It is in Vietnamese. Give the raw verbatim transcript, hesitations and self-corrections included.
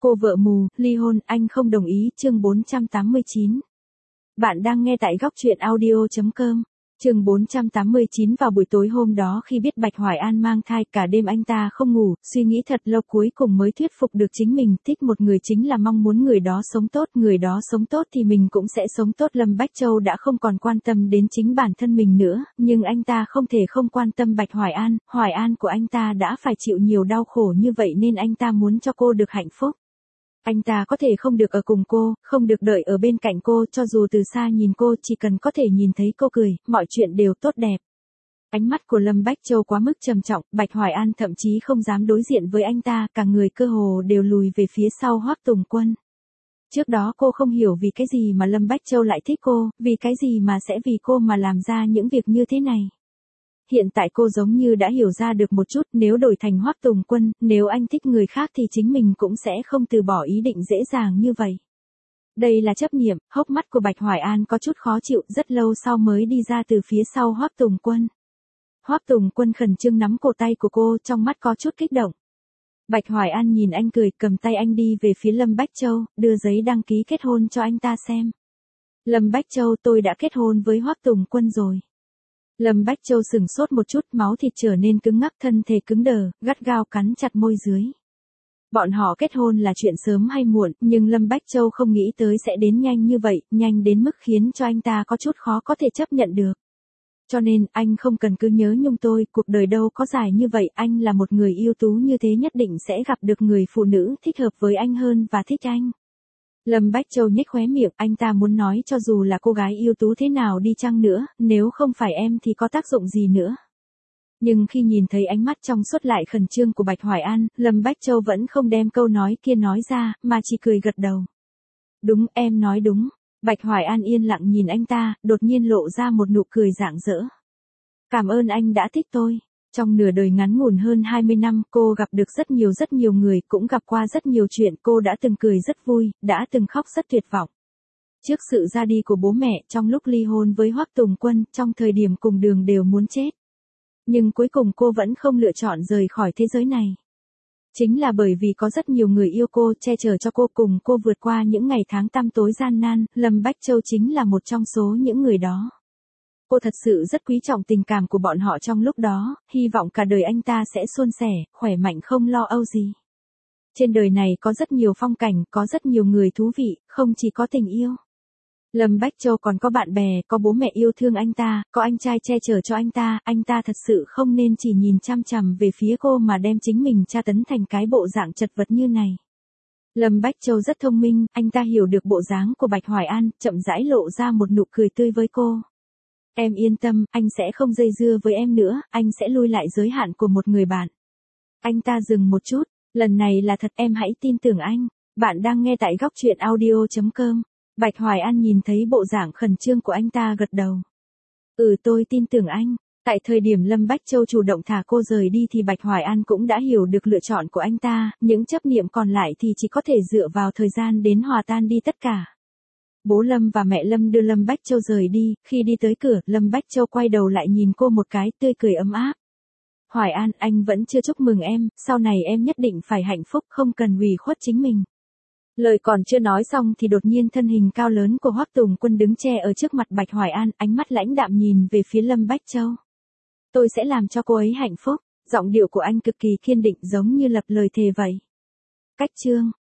Cô vợ mù, ly hôn, anh không đồng ý, chương bốn trăm tám mươi chín. Bạn đang nghe tại góc truyện audio chấm com. Chương bốn trăm tám mươi chín. Vào buổi tối hôm đó khi biết Bạch Hoài An mang thai, cả đêm anh ta không ngủ, suy nghĩ thật lâu cuối cùng mới thuyết phục được chính mình, thích một người chính là mong muốn người đó sống tốt, người đó sống tốt thì mình cũng sẽ sống tốt. Lâm Bách Châu đã không còn quan tâm đến chính bản thân mình nữa, nhưng anh ta không thể không quan tâm Bạch Hoài An, Hoài An của anh ta đã phải chịu nhiều đau khổ như vậy nên anh ta muốn cho cô được hạnh phúc. Anh ta có thể không được ở cùng cô, không được đợi ở bên cạnh cô, cho dù từ xa nhìn cô, chỉ cần có thể nhìn thấy cô cười, mọi chuyện đều tốt đẹp. Ánh mắt của Lâm Bách Châu quá mức trầm trọng, Bạch Hoài An thậm chí không dám đối diện với anh ta, cả người cơ hồ đều lùi về phía sau Hoắc Tùng Quân. Trước đó cô không hiểu vì cái gì mà Lâm Bách Châu lại thích cô, vì cái gì mà sẽ vì cô mà làm ra những việc như thế này. Hiện tại cô giống như đã hiểu ra được một chút, nếu đổi thành Hoắc Tùng Quân, nếu anh thích người khác thì chính mình cũng sẽ không từ bỏ ý định dễ dàng như vậy. Đây là chấp niệm. Hốc mắt của Bạch Hoài An có chút khó chịu, rất lâu sau mới đi ra từ phía sau Hoắc Tùng Quân. Hoắc Tùng Quân khẩn trương nắm cổ tay của cô, trong mắt có chút kích động. Bạch Hoài An nhìn anh cười, cầm tay anh đi về phía Lâm Bách Châu, đưa giấy đăng ký kết hôn cho anh ta xem. Lâm Bách Châu, tôi đã kết hôn với Hoắc Tùng Quân rồi. Lâm Bách Châu sừng sốt một chút, máu thịt trở nên cứng ngắc, thân thể cứng đờ, gắt gao cắn chặt môi dưới. Bọn họ kết hôn là chuyện sớm hay muộn, nhưng Lâm Bách Châu không nghĩ tới sẽ đến nhanh như vậy, nhanh đến mức khiến cho anh ta có chút khó có thể chấp nhận được. Cho nên, anh không cần cứ nhớ nhung tôi, cuộc đời đâu có dài như vậy, anh là một người ưu tú như thế nhất định sẽ gặp được người phụ nữ thích hợp với anh hơn và thích anh. Lâm Bách Châu nhếch khóe miệng, anh ta muốn nói cho dù là cô gái ưu tú thế nào đi chăng nữa, nếu không phải em thì có tác dụng gì nữa. Nhưng khi nhìn thấy ánh mắt trong suốt lại khẩn trương của Bạch Hoài An, Lâm Bách Châu vẫn không đem câu nói kia nói ra, mà chỉ cười gật đầu. Đúng, em nói đúng. Bạch Hoài An yên lặng nhìn anh ta, đột nhiên lộ ra một nụ cười rạng rỡ. Cảm ơn anh đã thích tôi. Trong nửa đời ngắn ngủn hơn hai mươi năm, cô gặp được rất nhiều rất nhiều người, cũng gặp qua rất nhiều chuyện, cô đã từng cười rất vui, đã từng khóc rất tuyệt vọng. Trước sự ra đi của bố mẹ, trong lúc ly hôn với Hoắc Tùng Quân, trong thời điểm cùng đường đều muốn chết. Nhưng cuối cùng cô vẫn không lựa chọn rời khỏi thế giới này. Chính là bởi vì có rất nhiều người yêu cô, che chở cho cô, cùng cô vượt qua những ngày tháng tăm tối gian nan, Lâm Bách Châu chính là một trong số những người đó. Cô thật sự rất quý trọng tình cảm của bọn họ trong lúc đó, hy vọng cả đời anh ta sẽ suôn sẻ, khỏe mạnh không lo âu gì. Trên đời này có rất nhiều phong cảnh, có rất nhiều người thú vị, không chỉ có tình yêu. Lâm Bách Châu còn có bạn bè, có bố mẹ yêu thương anh ta, có anh trai che chở cho anh ta, anh ta thật sự không nên chỉ nhìn chăm chằm về phía cô mà đem chính mình tra tấn thành cái bộ dạng chật vật như này. Lâm Bách Châu rất thông minh, anh ta hiểu được bộ dáng của Bạch Hoài An, chậm rãi lộ ra một nụ cười tươi với cô. Em yên tâm, anh sẽ không dây dưa với em nữa, anh sẽ lui lại giới hạn của một người bạn. Anh ta dừng một chút, lần này là thật, em hãy tin tưởng anh. Bạn đang nghe tại góc truyện audio chấm com. Bạch Hoài An nhìn thấy bộ dạng khẩn trương của anh ta gật đầu. Ừ, tôi tin tưởng anh. Tại thời điểm Lâm Bách Châu chủ động thả cô rời đi thì Bạch Hoài An cũng đã hiểu được lựa chọn của anh ta, những chấp niệm còn lại thì chỉ có thể dựa vào thời gian đến hòa tan đi tất cả. Bố Lâm và mẹ Lâm đưa Lâm Bách Châu rời đi, khi đi tới cửa, Lâm Bách Châu quay đầu lại nhìn cô một cái, tươi cười ấm áp. Hoài An, anh vẫn chưa chúc mừng em, sau này em nhất định phải hạnh phúc, không cần ủy khuất chính mình. Lời còn chưa nói xong thì đột nhiên thân hình cao lớn của Hoắc Tùng Quân đứng che ở trước mặt Bạch Hoài An, ánh mắt lãnh đạm nhìn về phía Lâm Bách Châu. Tôi sẽ làm cho cô ấy hạnh phúc, giọng điệu của anh cực kỳ kiên định giống như lập lời thề vậy. Cách chương